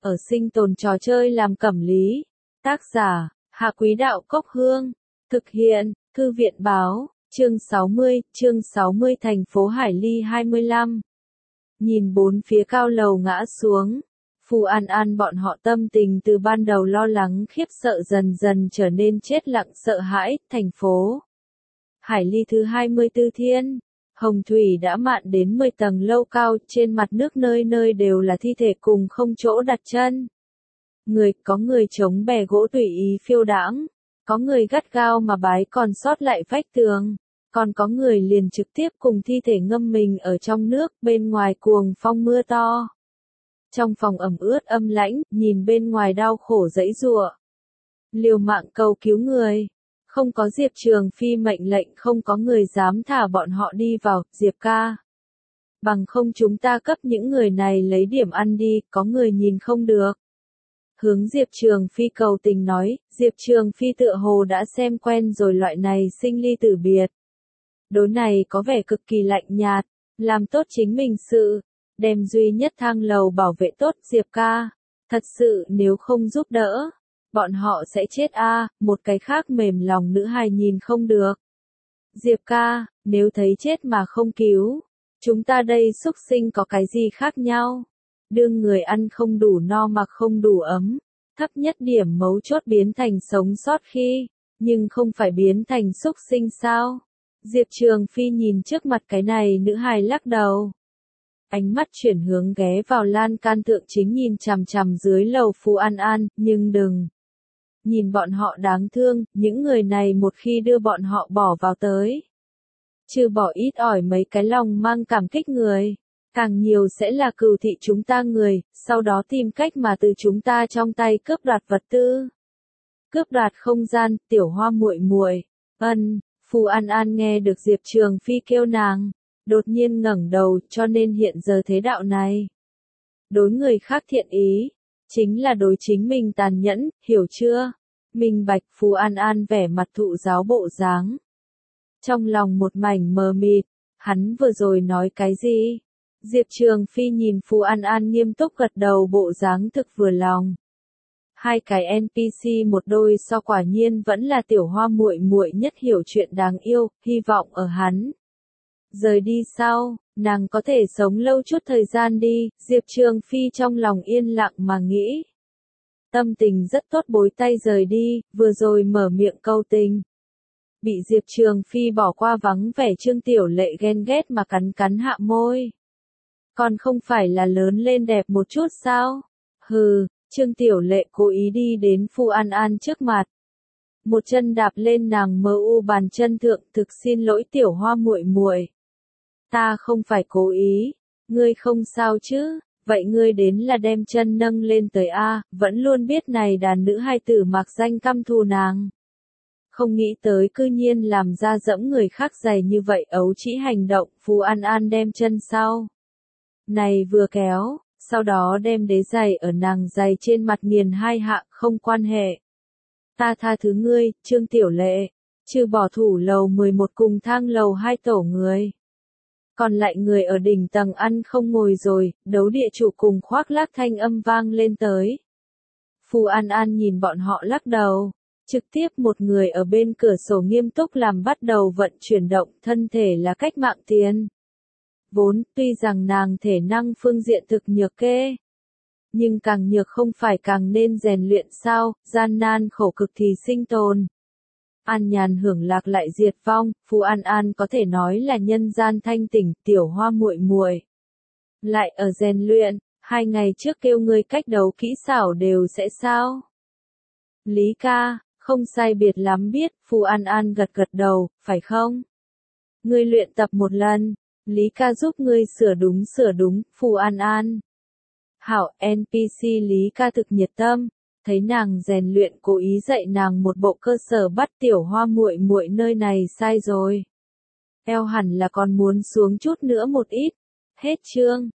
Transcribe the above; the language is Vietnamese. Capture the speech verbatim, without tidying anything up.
ở sinh tồn trò chơi làm cẩm lý. Tác giả, Hạ Quý Đạo Cốc Hương. Thực hiện, Thư viện Báo, chương sáu mươi, chương sáu mươi thành phố Hải Ly hai mươi lăm. Nhìn bốn phía cao lầu ngã xuống, Phù An An bọn họ tâm tình từ ban đầu lo lắng khiếp sợ dần dần trở nên chết lặng sợ hãi. Thành phố Hải Ly thứ hai mươi tư thiên, hồng thủy đã mạn đến mười tầng lâu cao, trên mặt nước nơi nơi đều là thi thể cùng không chỗ đặt chân. Người, có người chống bè gỗ tùy ý phiêu đãng, có người gắt gao mà bái còn sót lại vách tường, còn có người liền trực tiếp cùng thi thể ngâm mình ở trong nước. Bên ngoài cuồng phong mưa to, trong phòng ẩm ướt âm lãnh, nhìn bên ngoài đau khổ giãy giụa, liều mạng cầu cứu người. Không có Diệp Trường Phi mệnh lệnh, không có người dám thả bọn họ đi vào. Diệp ca, bằng không chúng ta cấp những người này lấy điểm ăn đi, có người nhìn không được. Hướng Diệp Trường Phi cầu tình nói. Diệp Trường Phi tựa hồ đã xem quen rồi loại này sinh ly tử biệt. Đối này có vẻ cực kỳ lạnh nhạt, làm tốt chính mình sự, đem duy nhất thang lầu bảo vệ tốt. Diệp ca, thật sự nếu không giúp đỡ, bọn họ sẽ chết a. À, một cái khác mềm lòng nữ hài nhìn không được. Diệp ca, nếu thấy chết mà không cứu, chúng ta đây súc sinh có cái gì khác nhau? Đương người ăn không đủ no mặc không đủ ấm, thấp nhất điểm mấu chốt biến thành sống sót khi, nhưng không phải biến thành súc sinh sao? Diệp Trường Phi nhìn trước mặt cái này nữ hài lắc đầu. Ánh mắt chuyển hướng ghé vào lan can thượng chính nhìn chằm chằm dưới lầu Phù An An, nhưng đừng nhìn bọn họ đáng thương, những người này một khi đưa bọn họ bỏ vào tới, trừ bỏ ít ỏi mấy cái lòng mang cảm kích người, càng nhiều sẽ là cừu thị chúng ta người, sau đó tìm cách mà từ chúng ta trong tay cướp đoạt vật tư, cướp đoạt không gian. Tiểu Hoa muội muội, ân. Phù An An nghe được Diệp Trường Phi kêu nàng, đột nhiên ngẩng đầu, cho nên hiện giờ thế đạo này, đối người khác thiện ý, chính là đối chính mình tàn nhẫn, hiểu chưa? Minh bạch. Phù An An vẻ mặt thụ giáo bộ dáng, trong lòng một mảnh mờ mịt, hắn vừa rồi nói cái gì? Diệp Trường Phi nhìn Phù An An nghiêm túc gật đầu bộ dáng thực vừa lòng. Hai cái en pê xê một đôi so quả nhiên vẫn là Tiểu Hoa muội muội nhất hiểu chuyện đáng yêu, hy vọng ở hắn rời đi sau, nàng có thể sống lâu chút thời gian đi. Diệp Trường Phi trong lòng yên lặng mà nghĩ. Tâm tình rất tốt bối tay rời đi, vừa rồi mở miệng câu tình. Bị Diệp Trường Phi bỏ qua vắng vẻ Trương Tiểu Lệ ghen ghét mà cắn cắn hạ môi. Còn không phải là lớn lên đẹp một chút sao? Hừ. Trương Tiểu Lệ cố ý đi đến Phù An An trước mặt, một chân đạp lên nàng mờ u bàn chân thượng. Thực xin lỗi Tiểu Hoa muội muội, ta không phải cố ý. Ngươi không sao chứ? Vậy ngươi đến là đem chân nâng lên tới a, vẫn luôn biết này đàn nữ hài tử mặc danh căm thù nàng, không nghĩ tới cư nhiên làm ra dẫm người khác giày như vậy ấu trĩ hành động. Phù An An đem chân sau này vừa kéo, sau đó đem đế giày ở nàng giày trên mặt nghiền hai hạ. Không quan hệ, ta tha thứ ngươi. Trương Tiểu Lệ, trừ bỏ thủ lầu mười một cùng thang lầu hai tổ người, còn lại người ở đỉnh tầng ăn không ngồi rồi. Đấu địa chủ cùng khoác lác thanh âm vang lên tới. Phù An An nhìn bọn họ lắc đầu, trực tiếp một người ở bên cửa sổ nghiêm túc làm bắt đầu vận chuyển động thân thể là cách mạng tiền. Vốn, tuy rằng nàng thể năng phương diện thực nhược kê, nhưng càng nhược không phải càng nên rèn luyện sao? Gian nan khổ cực thì sinh tồn, an nhàn hưởng lạc lại diệt vong. Phù An An có thể nói là nhân gian thanh tỉnh. Tiểu Hoa muội muội lại ở rèn luyện, hai ngày trước kêu ngươi cách đấu kỹ xảo đều sẽ sao? Lý ca, không sai biệt lắm biết. Phù An An gật gật đầu, phải không? Ngươi luyện tập một lần, Lý ca giúp ngươi sửa đúng sửa đúng. Phù An An, hảo. en pê xê Lý ca thực nhiệt tâm, thấy nàng rèn luyện cố ý dạy nàng một bộ cơ sở bắt. Tiểu Hoa muội muội nơi này sai rồi, eo hẳn là còn muốn xuống chút nữa một ít. Hết chương.